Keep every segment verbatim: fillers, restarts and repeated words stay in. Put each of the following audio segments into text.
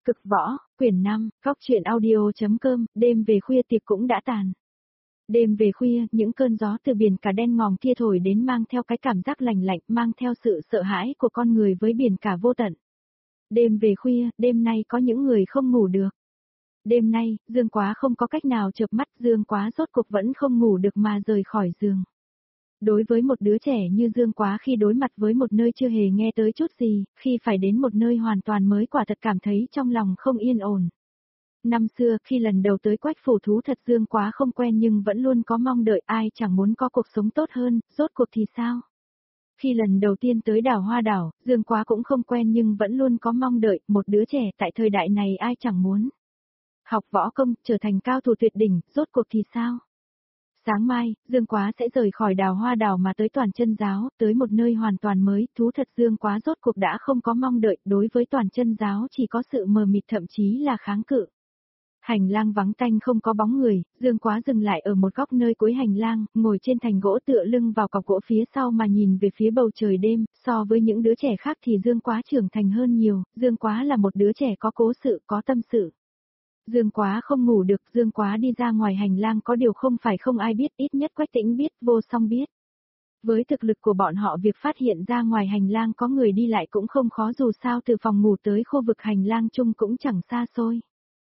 Cực võ, quyển năm, Cóc truyện audio.com, đêm về khuya tiệc cũng đã tàn. Đêm về khuya, những cơn gió từ biển cả đen ngòm kia thổi đến mang theo cái cảm giác lành lạnh, mang theo sự sợ hãi của con người với biển cả vô tận. Đêm về khuya, đêm nay có những người không ngủ được. Đêm nay, Dương Quá không có cách nào chợp mắt, Dương Quá rốt cuộc vẫn không ngủ được mà rời khỏi giường. Đối với một đứa trẻ như Dương Quá, khi đối mặt với một nơi chưa hề nghe tới chút gì, khi phải đến một nơi hoàn toàn mới, quả thật cảm thấy trong lòng không yên ổn. Năm xưa, khi lần đầu tới Quách Phủ thú thật, Dương Quá không quen nhưng vẫn luôn có mong đợi, ai chẳng muốn có cuộc sống tốt hơn, rốt cuộc thì sao? Khi lần đầu tiên tới đảo Hoa Đảo, Dương Quá cũng không quen nhưng vẫn luôn có mong đợi, một đứa trẻ tại thời đại này ai chẳng muốn. Học võ công, trở thành cao thủ tuyệt đỉnh, rốt cuộc thì sao? Sáng mai, Dương Quá sẽ rời khỏi đảo Hoa Đảo mà tới Toàn Chân Giáo, tới một nơi hoàn toàn mới, thú thật Dương Quá rốt cuộc đã không có mong đợi, đối với Toàn Chân Giáo chỉ có sự mờ mịt, thậm chí là kháng cự. Hành lang vắng tanh không có bóng người, Dương Quá dừng lại ở một góc nơi cuối hành lang, ngồi trên thành gỗ tựa lưng vào cọc gỗ phía sau mà nhìn về phía bầu trời đêm, so với những đứa trẻ khác thì Dương Quá trưởng thành hơn nhiều, Dương Quá là một đứa trẻ có cố sự, có tâm sự. Dương Quá không ngủ được, Dương Quá đi ra ngoài hành lang, có điều không phải không ai biết, ít nhất Quách Tĩnh biết, Vô Song biết. Với thực lực của bọn họ, việc phát hiện ra ngoài hành lang có người đi lại cũng không khó, dù sao từ phòng ngủ tới khu vực hành lang chung cũng chẳng xa xôi.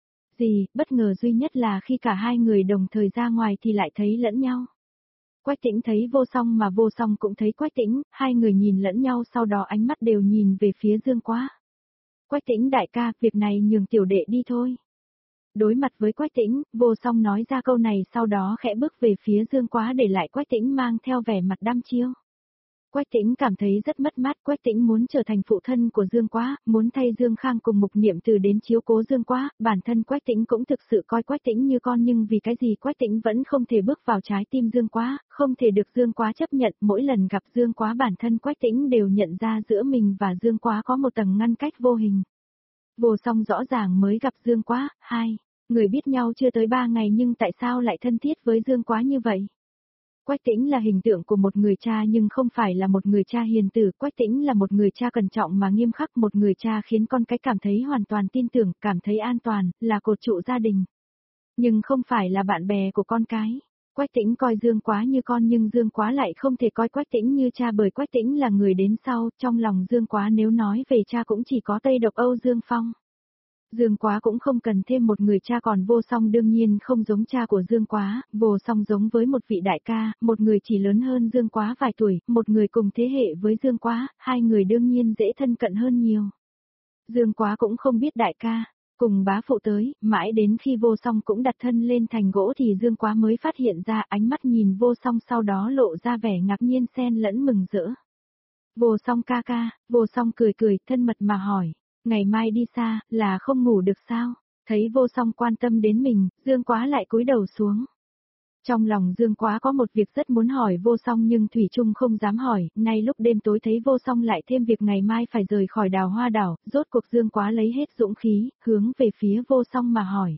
Gì, bất ngờ duy nhất là khi cả hai người đồng thời ra ngoài thì lại thấy lẫn nhau. Quách Tĩnh thấy Vô Song mà Vô Song cũng thấy Quách Tĩnh, hai người nhìn lẫn nhau, sau đó ánh mắt đều nhìn về phía Dương Quá. Quách Tĩnh đại ca, việc này nhường tiểu đệ đi thôi. Đối mặt với Quách Tĩnh, Vô Song nói ra câu này, sau đó khẽ bước về phía Dương Quá, để lại Quách Tĩnh mang theo vẻ mặt đăm chiêu. Quách Tĩnh cảm thấy rất mất mát, Quách Tĩnh muốn trở thành phụ thân của Dương Quá, muốn thay Dương Khang cùng Mục Niệm Từ đến chiếu cố Dương Quá, bản thân Quách Tĩnh cũng thực sự coi Quách Tĩnh như con, nhưng vì cái gì Quách Tĩnh vẫn không thể bước vào trái tim Dương Quá, không thể được Dương Quá chấp nhận, mỗi lần gặp Dương Quá bản thân Quách Tĩnh đều nhận ra giữa mình và Dương Quá có một tầng ngăn cách vô hình. Vô Song rõ ràng mới gặp Dương Quá, hai người biết nhau chưa tới ba ngày nhưng tại sao lại thân thiết với Dương Quá như vậy? Quách Tĩnh là hình tượng của một người cha nhưng không phải là một người cha hiền tử, Quách Tĩnh là một người cha cẩn trọng mà nghiêm khắc, một người cha khiến con cái cảm thấy hoàn toàn tin tưởng, cảm thấy an toàn, là cột trụ gia đình. Nhưng không phải là bạn bè của con cái. Quách Tĩnh coi Dương Quá như con nhưng Dương Quá lại không thể coi Quách Tĩnh như cha, bởi Quách Tĩnh là người đến sau, trong lòng Dương Quá nếu nói về cha cũng chỉ có Tây Độc Âu Dương Phong. Dương Quá cũng không cần thêm một người cha, còn Vô Song đương nhiên không giống cha của Dương Quá, Vô Song giống với một vị đại ca, một người chỉ lớn hơn Dương Quá vài tuổi, một người cùng thế hệ với Dương Quá, hai người đương nhiên dễ thân cận hơn nhiều. Dương Quá cũng không biết đại ca, cùng bá phụ tới, mãi đến khi Vô Song cũng đặt thân lên thành gỗ thì Dương Quá mới phát hiện ra, ánh mắt nhìn Vô Song sau đó lộ ra vẻ ngạc nhiên xen lẫn mừng rỡ. Vô Song ca ca, Vô Song cười cười, thân mật mà hỏi. Ngày mai đi xa, là không ngủ được sao? Thấy Vô Song quan tâm đến mình, Dương Quá lại cúi đầu xuống. Trong lòng Dương Quá có một việc rất muốn hỏi Vô Song nhưng thủy chung không dám hỏi, nay lúc đêm tối thấy Vô Song lại thêm việc ngày mai phải rời khỏi đảo Hoa Đảo, rốt cuộc Dương Quá lấy hết dũng khí, hướng về phía Vô Song mà hỏi.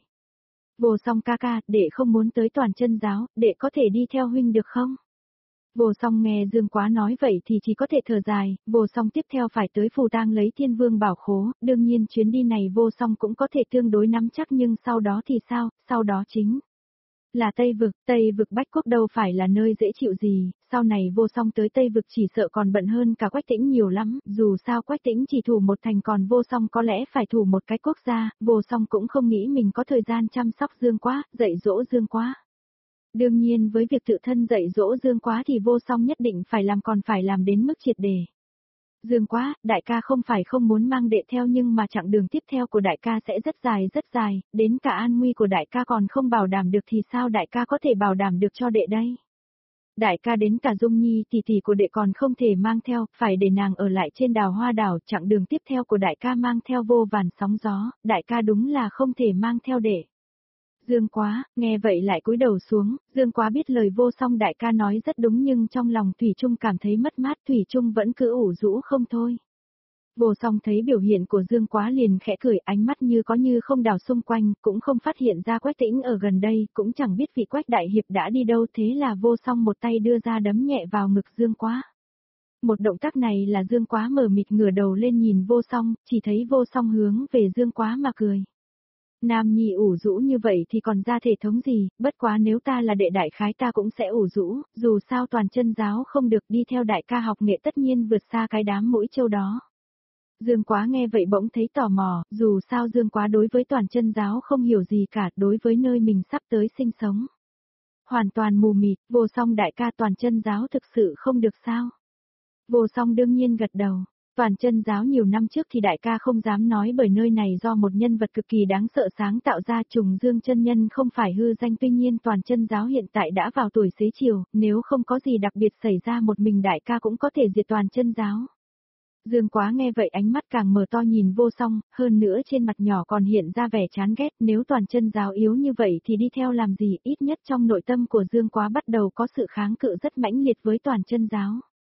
Vô Song ca ca, đệ không muốn tới Toàn Chân Giáo, đệ có thể đi theo huynh được không? Vô Song nghe Dương Quá nói vậy thì chỉ có thể thở dài, Vô Song tiếp theo phải tới Phù Tang lấy Thiên Vương bảo khố, đương nhiên chuyến đi này Vô Song cũng có thể tương đối nắm chắc, nhưng sau đó thì sao, sau đó chính là Tây Vực, Tây Vực Bách Quốc đâu phải là nơi dễ chịu gì, sau này Vô Song tới Tây Vực chỉ sợ còn bận hơn cả Quách Tĩnh nhiều lắm, dù sao Quách Tĩnh chỉ thủ một thành còn Vô Song có lẽ phải thủ một cái quốc gia, Vô Song cũng không nghĩ mình có thời gian chăm sóc Dương Quá, dạy dỗ Dương Quá. Đương nhiên với việc tự thân dạy dỗ Dương Quá thì Vô Song nhất định phải làm, còn phải làm đến mức triệt để. Dương Quá, đại ca không phải không muốn mang đệ theo nhưng mà chặng đường tiếp theo của đại ca sẽ rất dài rất dài, đến cả an nguy của đại ca còn không bảo đảm được thì sao đại ca có thể bảo đảm được cho đệ đây? Đại ca đến cả Dung Nhi tỷ tỷ của đệ còn không thể mang theo, phải để nàng ở lại trên đảo Hoa Đảo, chặng đường tiếp theo của đại ca mang theo vô vàn sóng gió, đại ca đúng là không thể mang theo đệ. Dương Quá, nghe vậy lại cúi đầu xuống, Dương Quá biết lời Vô Song đại ca nói rất đúng nhưng trong lòng Thủy Trung cảm thấy mất mát, Thủy Trung vẫn cứ ủ rũ không thôi. Vô Song thấy biểu hiện của Dương Quá liền khẽ cười, ánh mắt như có như không đảo xung quanh, cũng không phát hiện ra Quách Tĩnh ở gần đây, cũng chẳng biết vị Quách đại hiệp đã đi đâu, thế là Vô Song một tay đưa ra đấm nhẹ vào ngực Dương Quá. Một động tác này là Dương Quá mờ mịt ngửa đầu lên nhìn Vô Song, chỉ thấy Vô Song hướng về Dương Quá mà cười. Nam nhi ủ rũ như vậy thì còn ra thể thống gì, bất quá nếu ta là đệ đại khái ta cũng sẽ ủ rũ, dù sao toàn chân giáo không được đi theo đại ca học nghệ tất nhiên vượt xa cái đám mũi trâu đó. Dương Quá nghe vậy bỗng thấy tò mò, dù sao Dương Quá đối với toàn chân giáo không hiểu gì cả, đối với nơi mình sắp tới sinh sống. Hoàn toàn mù mịt, Vô Song đại ca toàn chân giáo thực sự không được sao? Vô Song đương nhiên gật đầu. Toàn chân giáo nhiều năm trước thì đại ca không dám nói bởi nơi này do một nhân vật cực kỳ đáng sợ sáng tạo ra Trùng Dương chân nhân không phải hư danh, tuy nhiên toàn chân giáo hiện tại đã vào tuổi xế chiều, nếu không có gì đặc biệt xảy ra một mình đại ca cũng có thể diệt toàn chân giáo. Dương Quá nghe vậy ánh mắt càng mở to nhìn Vô Song, hơn nữa trên mặt nhỏ còn hiện ra vẻ chán ghét, nếu toàn chân giáo yếu như vậy thì đi theo làm gì, ít nhất trong nội tâm của Dương Quá bắt đầu có sự kháng cự rất mãnh liệt với toàn chân giáo.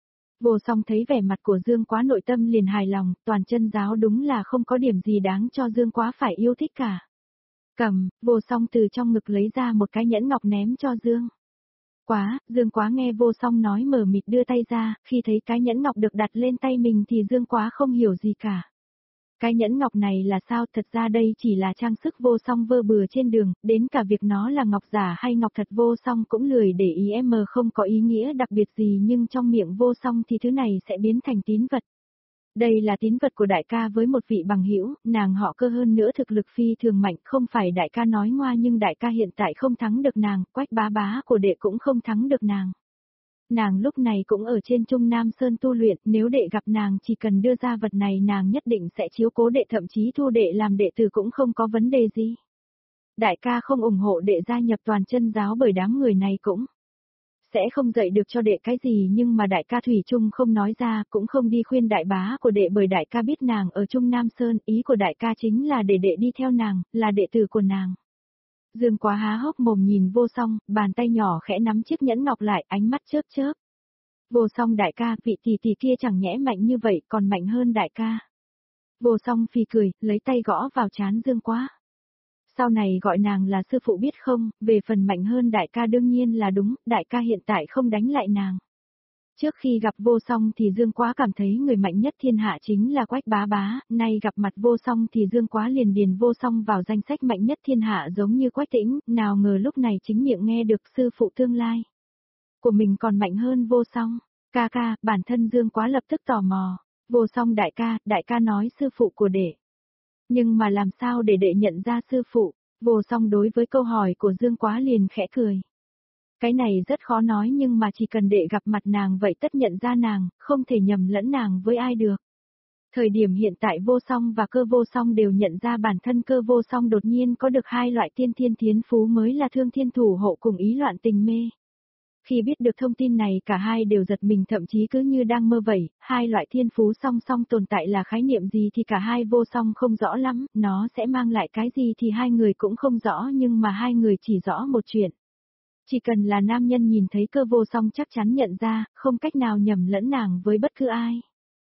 Vô Song thấy vẻ mặt của Dương Quá nội tâm liền hài lòng, toàn chân giáo đúng là không có điểm gì đáng cho Dương Quá phải yêu thích cả. Cầm, Vô Song từ trong ngực lấy ra một cái nhẫn ngọc ném cho Dương Quá, Dương Quá nghe Vô Song nói mờ mịt đưa tay ra, khi thấy cái nhẫn ngọc được đặt lên tay mình thì Dương Quá không hiểu gì cả. Cái nhẫn ngọc này là sao, thật ra đây chỉ là trang sức Vô Song vơ bừa trên đường, đến cả việc nó là ngọc giả hay ngọc thật Vô Song cũng lười để ý, em không có ý nghĩa đặc biệt gì, nhưng trong miệng Vô Song thì thứ này sẽ biến thành tín vật. Đây là tín vật của đại ca với một vị bằng hữu, nàng họ Cơ hơn nữa thực lực phi thường mạnh, không phải đại ca nói ngoa nhưng đại ca hiện tại không thắng được nàng, Quách bá bá của đệ cũng không thắng được nàng. Nàng lúc này cũng ở trên Trung Nam Sơn tu luyện, nếu đệ gặp nàng chỉ cần đưa ra vật này nàng nhất định sẽ chiếu cố đệ, thậm chí thu đệ làm đệ tử cũng không có vấn đề gì. Đại ca không ủng hộ đệ gia nhập toàn chân giáo bởi đám người này cũng sẽ không dạy được cho đệ cái gì, nhưng mà đại ca thủy chung không nói ra, cũng không đi khuyên đại bá của đệ bởi đại ca biết nàng ở Trung Nam Sơn, ý của đại ca chính là để đệ đi theo nàng, là đệ tử của nàng. Dương Quá há hốc mồm nhìn Vô Song, bàn tay nhỏ khẽ nắm chiếc nhẫn ngọc lại, ánh mắt chớp chớp. Vô Song đại ca, vị tỷ tỷ kia chẳng nhẽ mạnh như vậy, còn mạnh hơn đại ca. Vô Song phì cười, lấy tay gõ vào trán Dương Quá. Sau này gọi nàng là sư phụ biết không, về phần mạnh hơn đại ca đương nhiên là đúng, đại ca hiện tại không đánh lại nàng. Trước khi gặp Vô Song thì Dương Quá cảm thấy người mạnh nhất thiên hạ chính là Quách bá bá, nay gặp mặt Vô Song thì Dương Quá liền điền Vô Song vào danh sách mạnh nhất thiên hạ giống như Quách Tĩnh, nào ngờ lúc này chính miệng nghe được sư phụ tương lai của mình còn mạnh hơn Vô Song. Ca ca, bản thân Dương Quá lập tức tò mò. Vô Song đại ca, đại ca nói sư phụ của đệ. Nhưng mà làm sao để đệ nhận ra sư phụ? Vô Song đối với câu hỏi của Dương Quá liền khẽ cười. Cái này rất khó nói nhưng mà chỉ cần đệ gặp mặt nàng vậy tất nhận ra nàng, không thể nhầm lẫn nàng với ai được. Thời điểm hiện tại Vô Song và Cơ Vô Song đều nhận ra bản thân Cơ Vô Song đột nhiên có được hai loại tiên thiên thiến phú mới là Thương Thiên Thủ Hộ cùng Ý Loạn Tình Mê. Khi biết được thông tin này cả hai đều giật mình, thậm chí cứ như đang mơ vậy, hai loại thiên phú song song tồn tại là khái niệm gì thì cả hai Vô Song không rõ lắm, nó sẽ mang lại cái gì thì hai người cũng không rõ, nhưng mà hai người chỉ rõ một chuyện. Chỉ cần là nam nhân nhìn thấy Cơ Vô Song chắc chắn nhận ra, không cách nào nhầm lẫn nàng với bất cứ ai.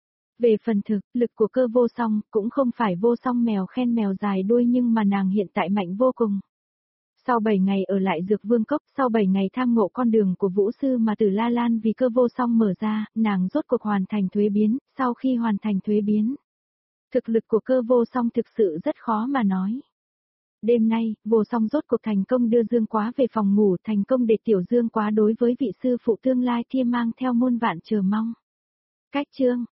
Về phần thực, lực của Cơ Vô Song cũng không phải Vô Song mèo khen mèo dài đuôi, nhưng mà nàng hiện tại mạnh vô cùng. Sau bảy ngày ở lại Dược Vương Cốc, sau bảy ngày tham ngộ con đường của Vũ Sư mà Tử La Lan vì Cơ Vô Song mở ra, nàng rốt cuộc hoàn thành thuế biến, sau khi hoàn thành thuế biến. Thực lực của Cơ Vô Song thực sự rất khó mà nói. Đêm nay, Vô Song rốt cuộc thành công đưa Dương Quá về phòng ngủ, thành công để tiểu Dương Quá đối với vị sư phụ tương lai kia mang theo muôn vạn chờ mong. Cách chương